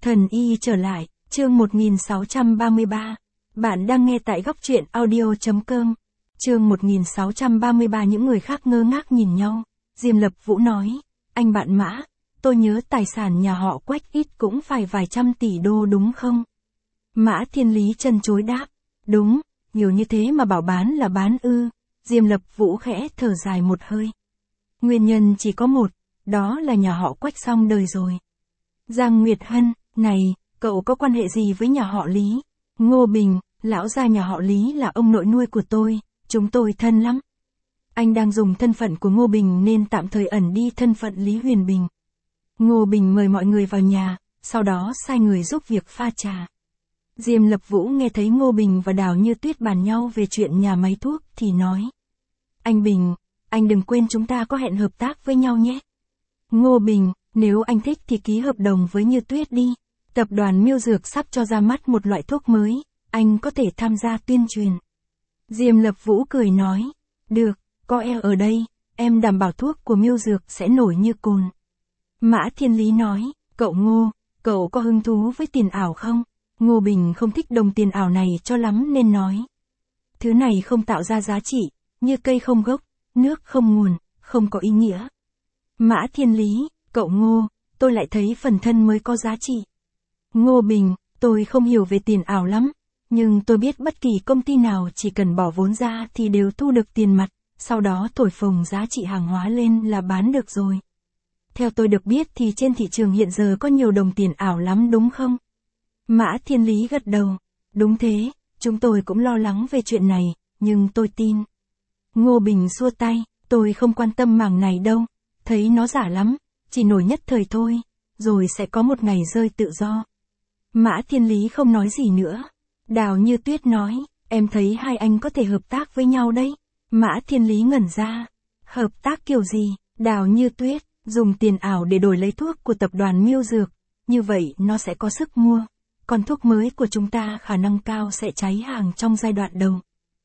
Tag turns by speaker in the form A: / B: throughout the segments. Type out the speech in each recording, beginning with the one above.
A: Thần y trở lại, chương 1633. Bạn đang nghe tại góc truyện audio.com. Chương 1633. Những người khác ngơ ngác nhìn nhau. Diêm Lập Vũ nói, anh bạn Mã, tôi nhớ tài sản nhà họ Quách ít cũng phải vài trăm tỷ đô đúng không? Mã Thiên Lý chân chối đáp, đúng, nhiều như thế mà bảo bán là bán ư. Diêm Lập Vũ khẽ thở dài một hơi. Nguyên nhân chỉ có một, đó là nhà họ Quách xong đời rồi. Giang Nguyệt Hân, này, cậu có quan hệ gì với nhà họ Lý? Ngô Bình, lão gia nhà họ Lý là ông nội nuôi của tôi, chúng tôi thân lắm. Anh đang dùng thân phận của Ngô Bình nên tạm thời ẩn đi thân phận Lý Huyền Bình. Ngô Bình mời mọi người vào nhà, sau đó sai người giúp việc pha trà. Diêm Lập Vũ nghe thấy Ngô Bình và Đào Như Tuyết bàn nhau về chuyện nhà máy thuốc thì nói. Anh Bình, anh đừng quên chúng ta có hẹn hợp tác với nhau nhé. Ngô Bình, nếu anh thích thì ký hợp đồng với Như Tuyết đi. Tập đoàn Miêu Dược sắp cho ra mắt một loại thuốc mới, anh có thể tham gia tuyên truyền. Diêm Lập Vũ cười nói, được, có em ở đây, em đảm bảo thuốc của Miêu Dược sẽ nổi như cồn. Mã Thiên Lý nói, cậu Ngô, cậu có hứng thú với tiền ảo không? Ngô Bình không thích đồng tiền ảo này cho lắm nên nói. Thứ này không tạo ra giá trị, như cây không gốc, nước không nguồn, không có ý nghĩa. Mã Thiên Lý, cậu Ngô, tôi lại thấy phần thân mới có giá trị. Ngô Bình, tôi không hiểu về tiền ảo lắm, nhưng tôi biết bất kỳ công ty nào chỉ cần bỏ vốn ra thì đều thu được tiền mặt, sau đó thổi phồng giá trị hàng hóa lên là bán được rồi. Theo tôi được biết thì trên thị trường hiện giờ có nhiều đồng tiền ảo lắm đúng không? Mã Thiên Lý gật đầu, đúng thế, chúng tôi cũng lo lắng về chuyện này, nhưng tôi tin. Ngô Bình xua tay, tôi không quan tâm mảng này đâu, thấy nó giả lắm, chỉ nổi nhất thời thôi, rồi sẽ có một ngày rơi tự do. Mã Thiên Lý không nói gì nữa. Đào Như Tuyết nói, em thấy hai anh có thể hợp tác với nhau đấy. Mã Thiên Lý ngẩn ra. Hợp tác kiểu gì? Đào Như Tuyết, dùng tiền ảo để đổi lấy thuốc của tập đoàn Miêu Dược, như vậy nó sẽ có sức mua. Còn thuốc mới của chúng ta khả năng cao sẽ cháy hàng trong giai đoạn đầu.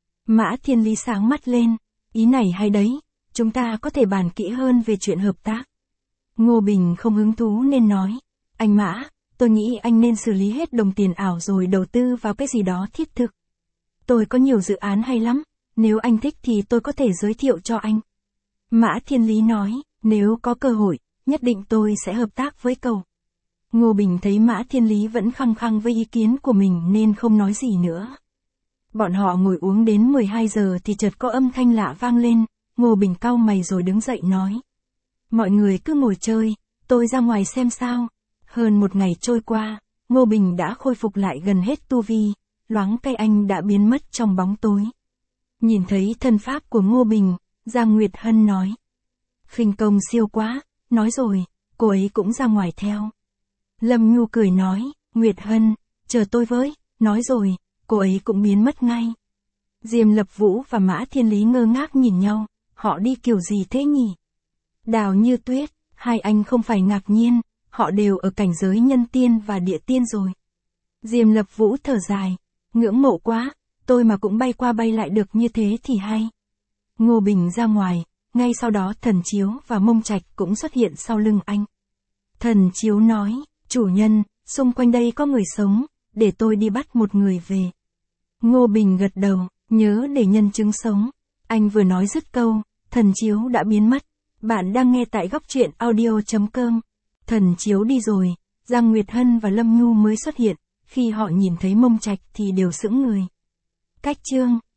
A: Mã Thiên Lý sáng mắt lên, ý này hay đấy, chúng ta có thể bàn kỹ hơn về chuyện hợp tác. Ngô Bình không hứng thú nên nói, anh Mã, tôi nghĩ anh nên xử lý hết đồng tiền ảo rồi đầu tư vào cái gì đó thiết thực. Tôi có nhiều dự án hay lắm, nếu anh thích thì tôi có thể giới thiệu cho anh. Mã Thiên Lý nói, nếu có cơ hội, nhất định tôi sẽ hợp tác với cậu. Ngô Bình thấy Mã Thiên Lý vẫn khăng khăng với ý kiến của mình nên không nói gì nữa. Bọn họ ngồi uống đến 12 giờ thì chợt có âm thanh lạ vang lên, Ngô Bình cau mày rồi đứng dậy nói. Mọi người cứ ngồi chơi, tôi ra ngoài xem sao. Hơn một ngày trôi qua, Ngô Bình đã khôi phục lại gần hết tu vi, loáng cây anh đã biến mất trong bóng tối. Nhìn thấy thân pháp của Ngô Bình, Giang Nguyệt Hân nói. Khinh công siêu quá, nói rồi, cô ấy cũng ra ngoài theo. Lâm Nhu cười nói, Nguyệt Hân, chờ tôi với, nói rồi, cô ấy cũng biến mất ngay. Diêm Lập Vũ và Mã Thiên Lý ngơ ngác nhìn nhau, họ đi kiểu gì thế nhỉ? Đào Như Tuyết, hai anh không phải ngạc nhiên, họ đều ở cảnh giới nhân tiên và địa tiên rồi. Diêm Lập Vũ thở dài, ngưỡng mộ quá, tôi mà cũng bay qua bay lại được như thế thì hay. Ngô Bình ra ngoài, ngay sau đó Thần Chiếu và Mông Trạch cũng xuất hiện sau lưng anh. Thần Chiếu nói, chủ nhân, xung quanh đây có người sống, để tôi đi bắt một người về. Ngô Bình gật đầu, nhớ để nhân chứng sống. Anh vừa nói dứt câu, Thần Chiếu đã biến mất. Bạn đang nghe tại góc truyện audio.com. Thần Chiếu đi rồi, Giang Nguyệt Hân và Lâm Nhu mới xuất hiện, khi họ nhìn thấy Mông Trạch thì đều sững người. Cách chương